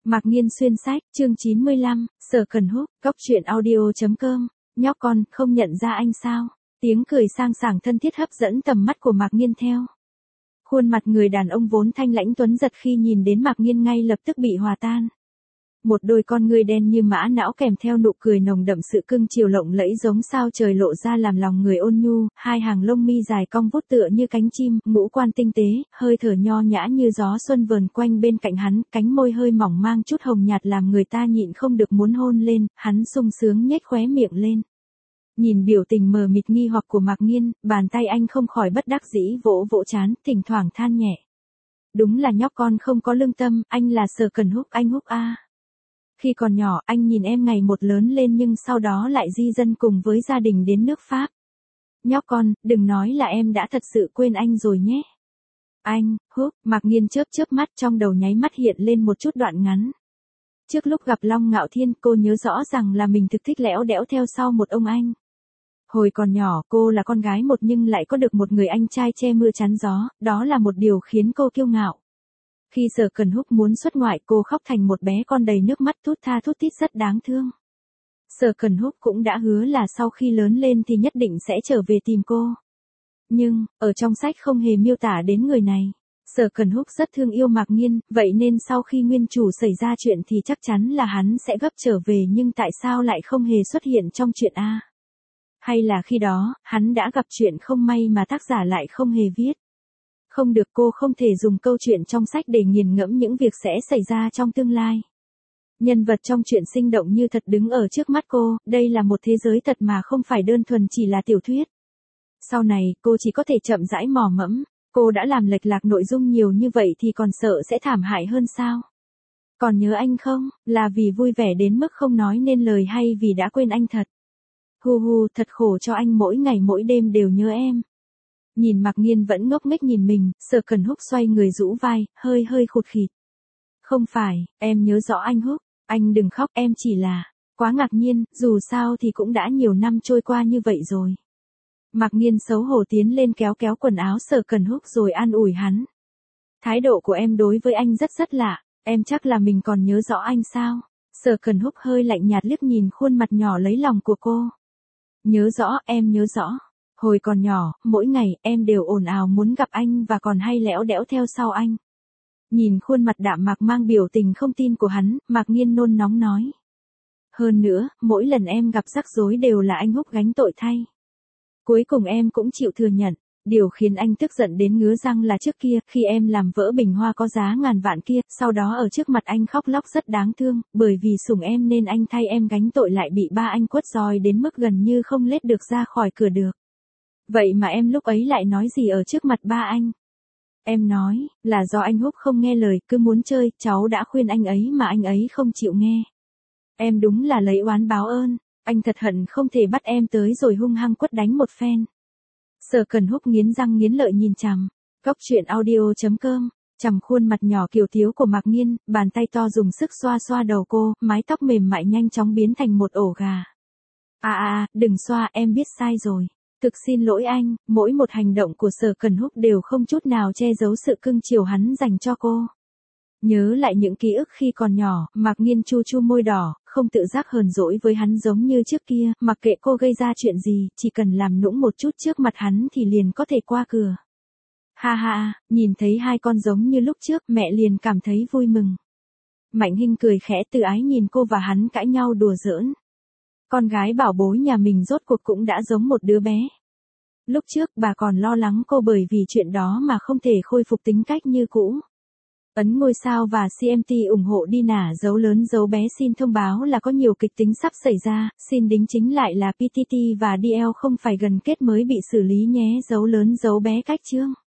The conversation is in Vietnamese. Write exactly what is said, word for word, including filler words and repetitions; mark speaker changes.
Speaker 1: Mạc Nghiên xuyên sách, chương chín mươi lăm, Sở Cần Húc, Cóc truyện audio chấm com, nhóc con, không nhận ra anh sao? Tiếng cười sang sảng thân thiết hấp dẫn tầm mắt của Mạc Nghiên theo. Khuôn mặt người đàn ông vốn thanh lãnh tuấn giật khi nhìn đến Mạc Nghiên ngay lập tức bị hòa tan. Một đôi con ngươi đen như mã não kèm theo nụ cười nồng đậm sự cưng chiều lộng lẫy giống sao trời lộ ra làm lòng người ôn nhu, hai hàng lông mi dài cong vút tựa như cánh chim, ngũ quan tinh tế, hơi thở nho nhã như gió xuân vờn quanh bên cạnh hắn, cánh môi hơi mỏng mang chút hồng nhạt làm người ta nhịn không được muốn hôn lên, hắn sung sướng nhếch khóe miệng lên. Nhìn biểu tình mờ mịt nghi hoặc của Mạc Nghiên, bàn tay anh không khỏi bất đắc dĩ vỗ vỗ trán, thỉnh thoảng than nhẹ. Đúng là nhóc con không có lương tâm, anh là Sở Cần Húc, anh Húc a. Khi còn nhỏ, anh nhìn em ngày một lớn lên nhưng sau đó lại di dân cùng với gia đình đến nước Pháp. Nhóc con, đừng nói là em đã thật sự quên anh rồi nhé. Anh, Húc, Mạc Nghiên chớp chớp mắt trong đầu nháy mắt hiện lên một chút đoạn ngắn. Trước lúc gặp Long Ngạo Thiên, cô nhớ rõ rằng là mình thực thích lẽo đẽo theo sau một ông anh. Hồi còn nhỏ, cô là con gái một nhưng lại có được một người anh trai che mưa chắn gió, đó là một điều khiến cô kiêu ngạo. Khi Sở Cần Húc muốn xuất ngoại, cô khóc thành một bé con đầy nước mắt thút tha thút thít rất đáng thương. Sở Cần Húc cũng đã hứa là sau khi lớn lên thì nhất định sẽ trở về tìm cô. Nhưng, ở trong sách không hề miêu tả đến người này. Sở Cần Húc rất thương yêu Mạc Nghiên, vậy nên sau khi nguyên chủ xảy ra chuyện thì chắc chắn là hắn sẽ gấp trở về nhưng tại sao lại không hề xuất hiện trong chuyện A? Hay là khi đó, hắn đã gặp chuyện không may mà tác giả lại không hề viết? Không được, cô không thể dùng câu chuyện trong sách để nghiền ngẫm những việc sẽ xảy ra trong tương lai. Nhân vật trong chuyện sinh động như thật đứng ở trước mắt cô, đây là một thế giới thật mà không phải đơn thuần chỉ là tiểu thuyết. Sau này, cô chỉ có thể chậm rãi mò mẫm, cô đã làm lệch lạc nội dung nhiều như vậy thì còn sợ sẽ thảm hại hơn sao? Còn nhớ anh không, là vì vui vẻ đến mức không nói nên lời hay vì đã quên anh thật? Hu hu, thật khổ cho anh mỗi ngày mỗi đêm đều nhớ em. Nhìn Mạc Nghiên vẫn ngốc nghếch nhìn mình, Sở Cần Húc xoay người rũ vai, hơi hơi khụt khịt. Không phải, em nhớ rõ anh Húc, anh đừng khóc, em chỉ là quá ngạc nhiên, dù sao thì cũng đã nhiều năm trôi qua như vậy rồi. Mạc Nghiên xấu hổ tiến lên kéo kéo quần áo Sở Cần Húc rồi an ủi hắn. Thái độ của em đối với anh rất rất lạ, em chắc là mình còn nhớ rõ anh sao? Sở Cần Húc hơi lạnh nhạt liếc nhìn khuôn mặt nhỏ lấy lòng của cô. Nhớ rõ, em nhớ rõ. Hồi còn nhỏ, mỗi ngày, em đều ồn ào muốn gặp anh và còn hay lẽo đẽo theo sau anh. Nhìn khuôn mặt đạm mạc mang biểu tình không tin của hắn, Mạc Nghiên nôn nóng nói. Hơn nữa, mỗi lần em gặp rắc rối đều là anh Húc gánh tội thay. Cuối cùng em cũng chịu thừa nhận. Điều khiến anh tức giận đến ngứa răng là trước kia, khi em làm vỡ bình hoa có giá ngàn vạn kia, sau đó ở trước mặt anh khóc lóc rất đáng thương, bởi vì sủng em nên anh thay em gánh tội lại bị ba anh quất roi đến mức gần như không lết được ra khỏi cửa được. Vậy mà em lúc ấy lại nói gì ở trước mặt ba anh? Em nói, là do anh Húc không nghe lời, cứ muốn chơi, cháu đã khuyên anh ấy mà anh ấy không chịu nghe. Em đúng là lấy oán báo ơn, anh thật hận không thể bắt em tới rồi hung hăng quất đánh một phen. Sở Cần Húc nghiến răng nghiến lợi nhìn chằm. Cóc truyện audio chấm com, chằm khuôn mặt nhỏ kiều thiếu của Mạc Nghiên, bàn tay to dùng sức xoa xoa đầu cô, mái tóc mềm mại nhanh chóng biến thành một ổ gà. À à, đừng xoa, em biết sai rồi. Thực xin lỗi anh, mỗi một hành động của Sở Cần Húc đều không chút nào che giấu sự cưng chiều hắn dành cho cô. Nhớ lại những ký ức khi còn nhỏ, Mạc Nghiên chu chu môi đỏ, không tự giác hờn dỗi với hắn giống như trước kia, mặc kệ cô gây ra chuyện gì, chỉ cần làm nũng một chút trước mặt hắn thì liền có thể qua cửa. Ha ha, nhìn thấy hai con giống như lúc trước, mẹ liền cảm thấy vui mừng. Mạnh Hinh cười khẽ tự ái nhìn cô và hắn cãi nhau đùa giỡn. Con gái bảo bối nhà mình rốt cuộc cũng đã giống một đứa bé. Lúc trước bà còn lo lắng cô bởi vì chuyện đó mà không thể khôi phục tính cách như cũ. Ấn ngôi sao và xê em tê ủng hộ đi nả dấu lớn dấu bé xin thông báo là có nhiều kịch tính sắp xảy ra, xin đính chính lại là pê tê tê và đê lờ không phải gần kết mới bị xử lý nhé dấu lớn dấu bé cách chương.